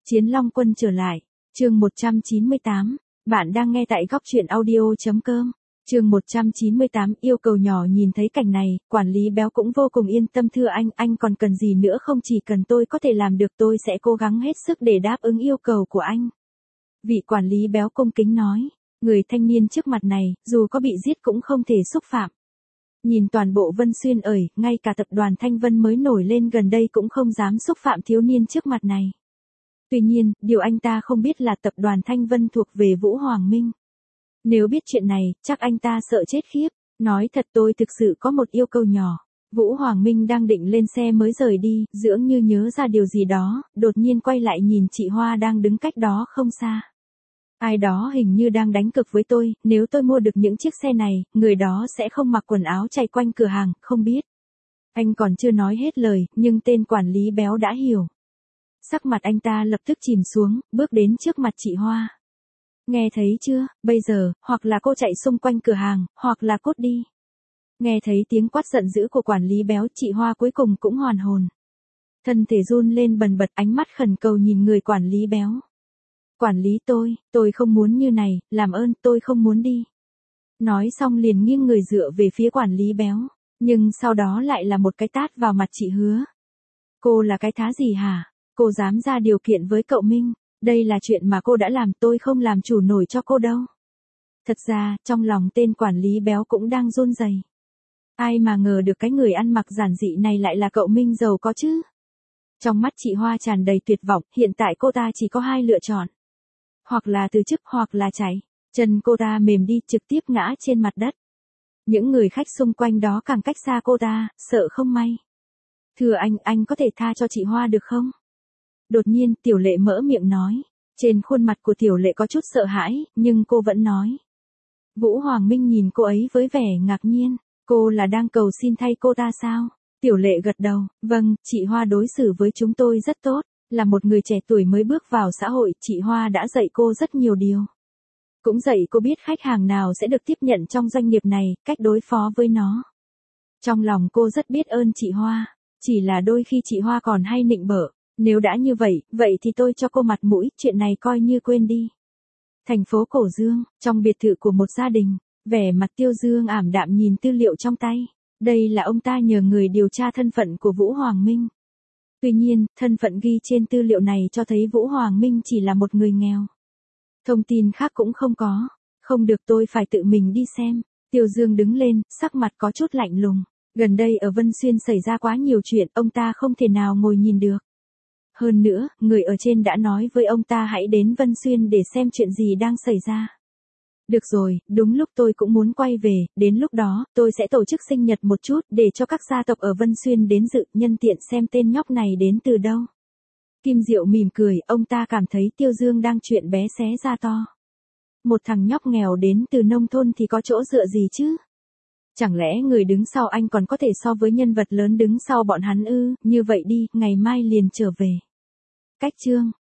Chiến Long Quân trở lại. Chương 198. Bạn đang nghe tại góc truyện audio.com. Chương 198 yêu cầu nhỏ. Nhìn thấy cảnh này, quản lý Béo cũng vô cùng yên tâm. Thưa anh còn cần gì nữa không? Chỉ cần tôi có thể làm được tôi sẽ cố gắng hết sức để đáp ứng yêu cầu của anh. Vị quản lý Béo cung kính nói. Người thanh niên trước mặt này, dù có bị giết cũng không thể xúc phạm. Nhìn toàn bộ Vân Xuyên ngay cả tập đoàn Thanh Vân mới nổi lên gần đây cũng không dám xúc phạm thiếu niên trước mặt này. Tuy nhiên, điều anh ta không biết là tập đoàn Thanh Vân thuộc về Vũ Hoàng Minh. Nếu biết chuyện này, chắc anh ta sợ chết khiếp. Nói thật, tôi thực sự có một yêu cầu nhỏ. Vũ Hoàng Minh đang định lên xe mới rời đi, dường như nhớ ra điều gì đó, đột nhiên quay lại nhìn chị Hoa đang đứng cách đó không xa. Ai đó hình như đang đánh cược với tôi, nếu tôi mua được những chiếc xe này, người đó sẽ không mặc quần áo chạy quanh cửa hàng, không biết. Anh còn chưa nói hết lời, nhưng tên quản lý Béo đã hiểu. Sắc mặt anh ta lập tức chìm xuống, bước đến trước mặt chị Hoa. Nghe thấy chưa, bây giờ, hoặc là cô chạy xung quanh cửa hàng, hoặc là cút đi. Nghe thấy tiếng quát giận dữ của quản lý Béo, chị Hoa cuối cùng cũng hoàn hồn. Thân thể run lên bần bật, ánh mắt khẩn cầu nhìn người quản lý Béo. Quản lý tôi không muốn như này, làm ơn, tôi không muốn đi. Nói xong liền nghiêng người dựa về phía quản lý Béo, nhưng sau đó lại là một cái tát vào mặt chị Hứa. Cô là cái thá gì hả? Cô dám ra điều kiện với cậu Minh, đây là chuyện mà cô đã làm, tôi không làm chủ nổi cho cô đâu. Thật ra, trong lòng tên quản lý Béo cũng đang run rẩy. Ai mà ngờ được cái người ăn mặc giản dị này lại là cậu Minh giàu có chứ. Trong mắt chị Hoa tràn đầy tuyệt vọng, hiện tại cô ta chỉ có hai lựa chọn. Hoặc là từ chức hoặc là chạy. Chân cô ta mềm đi, trực tiếp ngã trên mặt đất. Những người khách xung quanh đó càng cách xa cô ta, sợ không may. Thưa anh có thể tha cho chị Hoa được không? Đột nhiên, Tiểu Lệ mở miệng nói. Trên khuôn mặt của Tiểu Lệ có chút sợ hãi, nhưng cô vẫn nói. Vũ Hoàng Minh nhìn cô ấy với vẻ ngạc nhiên. Cô là đang cầu xin thay cô ta sao? Tiểu Lệ gật đầu. Vâng, chị Hoa đối xử với chúng tôi rất tốt. Là một người trẻ tuổi mới bước vào xã hội, chị Hoa đã dạy cô rất nhiều điều. Cũng dạy cô biết khách hàng nào sẽ được tiếp nhận trong doanh nghiệp này, cách đối phó với nó. Trong lòng cô rất biết ơn chị Hoa. Chỉ là đôi khi chị Hoa còn hay nịnh bợ. Nếu đã như vậy thì tôi cho cô mặt mũi, chuyện này coi như quên đi. Thành phố Cổ Dương, trong biệt thự của một gia đình, vẻ mặt Tiêu Dương ảm đạm nhìn tư liệu trong tay. Đây là ông ta nhờ người điều tra thân phận của Vũ Hoàng Minh. Tuy nhiên, thân phận ghi trên tư liệu này cho thấy Vũ Hoàng Minh chỉ là một người nghèo. Thông tin khác cũng không có. Không được, tôi phải tự mình đi xem. Tiêu Dương đứng lên, sắc mặt có chút lạnh lùng. Gần đây ở Vân Xuyên xảy ra quá nhiều chuyện, ông ta không thể nào ngồi nhìn được. Hơn nữa, người ở trên đã nói với ông ta hãy đến Vân Xuyên để xem chuyện gì đang xảy ra. Được rồi, đúng lúc tôi cũng muốn quay về, đến lúc đó, tôi sẽ tổ chức sinh nhật một chút để cho các gia tộc ở Vân Xuyên đến dự, nhân tiện xem tên nhóc này đến từ đâu. Kim Diệu mỉm cười, ông ta cảm thấy Tiêu Dương đang chuyện bé xé ra to. Một thằng nhóc nghèo đến từ nông thôn thì có chỗ dựa gì chứ? Chẳng lẽ người đứng sau anh còn có thể so với nhân vật lớn đứng sau bọn hắn ư? Như vậy đi, ngày mai liền trở về. Cách chương